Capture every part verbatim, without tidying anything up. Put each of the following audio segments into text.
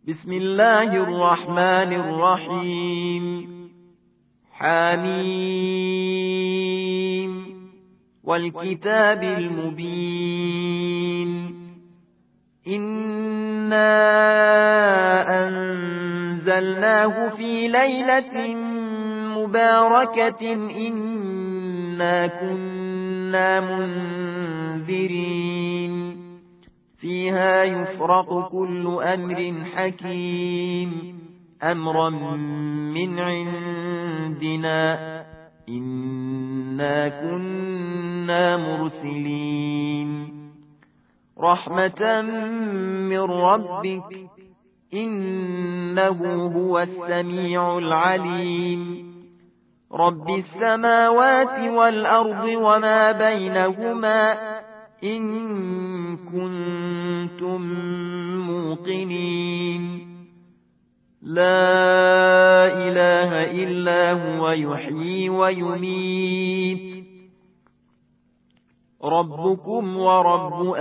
بسم الله الرحمن الرحيم حميم والكتاب المبين إنا أنزلناه في ليلة مباركة إنا كنا منذرين فيها يفرق كل أمر حكيم أمرا من عندنا إنا كنا مرسلين رحمة من ربك إنه هو السميع العليم رب السماوات والأرض وما بينهما إن كنتم موقنين لا إله إلا هو يحيي ويميت ربكم ورب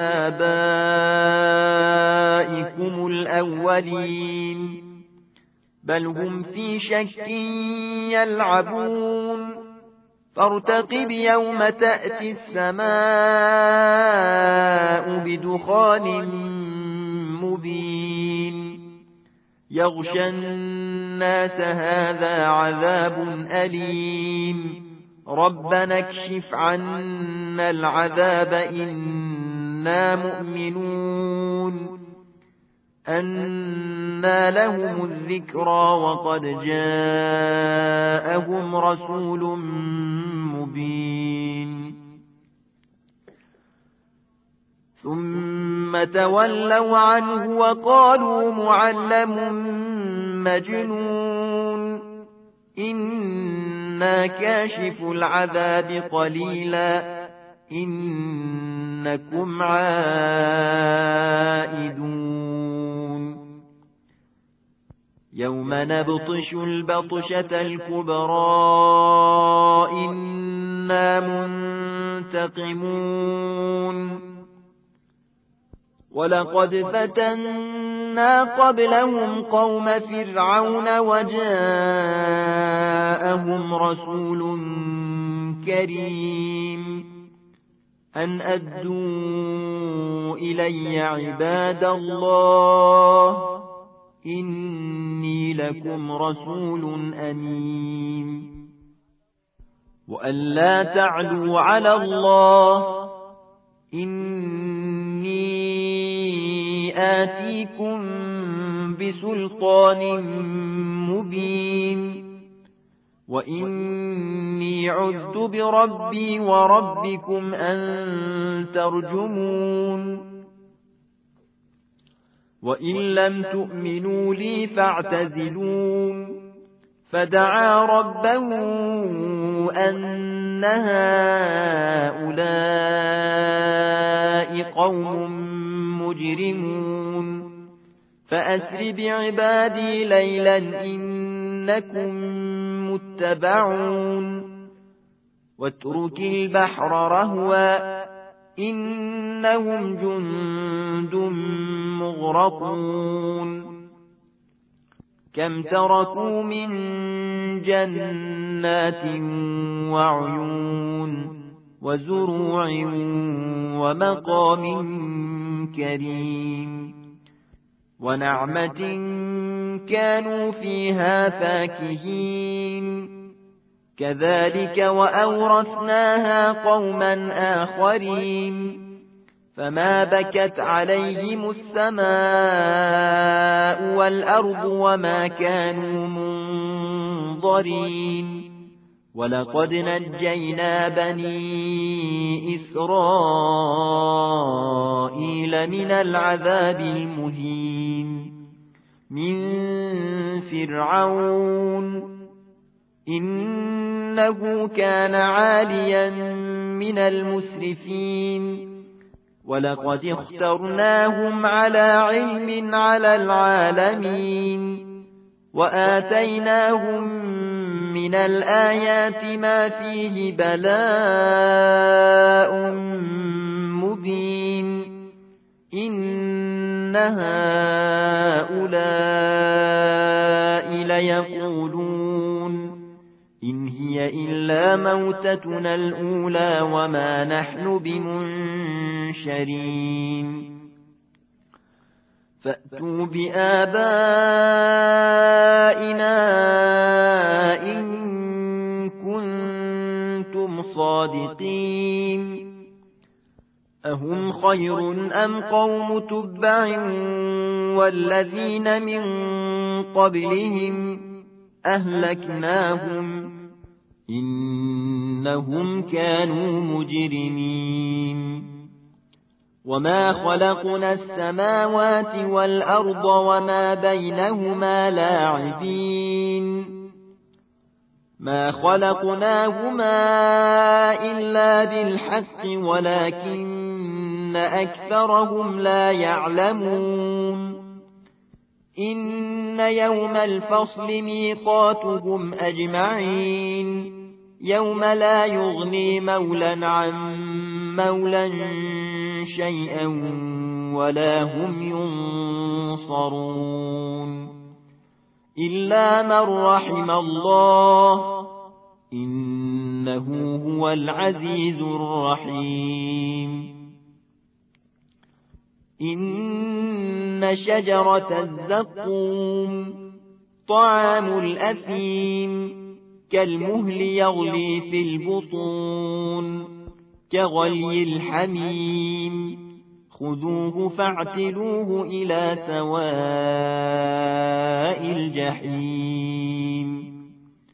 آبائكم الأولين بل هم في شك يلعبون فارتقب يوم تأتي السماء بدخان مبين يغشى الناس هذا عذاب أليم ربنا اكشف عنا العذاب إنا مؤمنون أنى لهم الذكرى وقد جاءهم رسول مبين ثم تولوا عنه وقالوا معلم مجنون إنا كاشف العذاب قليلا إنكم عائدون يوم نبطش البطشة الكبرى إنا منتقمون ولقد فتنا قبلهم قوم فرعون وجاءهم رسول كريم أن أدوا إلي عباد الله إني لكم رسول أمين وأن لا تعلوا على الله إني آتيكم بسلطان مبين وإني عذت بربي وربكم أن ترجمون وإن لم تؤمنوا لي فاعتزلون فدعا ربه أن هؤلاء قوم مجرمون فأسر بعبادي ليلا إنكم متبعون واترك البحر رهوا إنهم جند مغرقون كم تركوا من جنات وعيون وزروع ومقام كريم ونعمة كانوا فيها فاكهين كذلك وأورثناها قوما آخرين فما بكت عليهم السماء والأرض وما كانوا منظرين ولقد نجينا بني إسرائيل من العذاب المهين من فرعون إنه كان عاليا من المسرفين ولقد اخترناهم على علم على العالمين وآتيناهم من الآيات ما فيه بلاء مبين إن إن هؤلاء ليقولون إن هي إلا موتتنا الأولى وما نحن بمنشرين فأتوا بآبائنا إن كنتم صادقين أهم خير أم قوم تبع والذين من قبلهم أهلكناهم إنهم كانوا مجرمين وما خلقنا السماوات والأرض وما بينهما لاعبين ما خلقناهما إلا بالحق ولكن أكثرهم لا يعلمون إن يوم الفصل ميقاتهم أجمعين يوم لا يغني مولا عن مولا شيئا ولا هم ينصرون إلا من رحم الله إنه هو العزيز الرحيم إن شجرة الزقوم طعام الأثيم كالمهل يغلي في البطون كغلي الحميم خذوه فاعتلوه إلى سواء الجحيم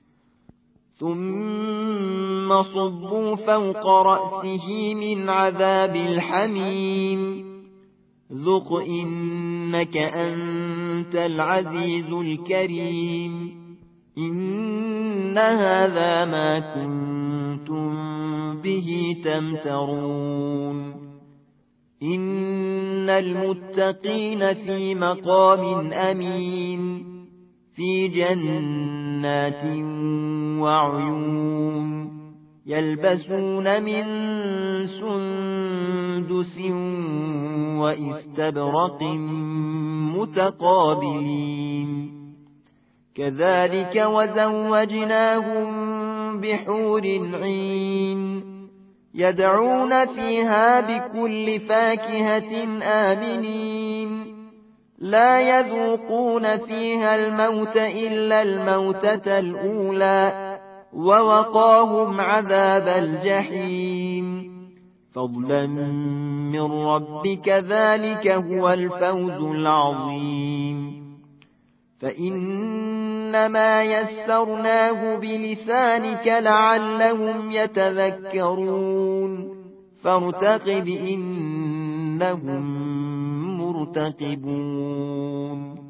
ثم صبوا فوق رأسه من عذاب الحميم ذق إنك أنت العزيز الكريم إن هذا ما كنتم به تمترون إن المتقين في مقام أمين في جنات وعيون يلبسون من سندس وإستبرق متقابلين كذلك وزوجناهم بحور عين يدعون فيها بكل فاكهة آمنين لا يذوقون فيها الموت إلا الموتة الأولى ووقاهم عذاب الجحيم فضلا من ربك ذلك هو الفوز العظيم فإنما يسرناه بلسانك لعلهم يتذكرون فارتقب إنهم مرتقبون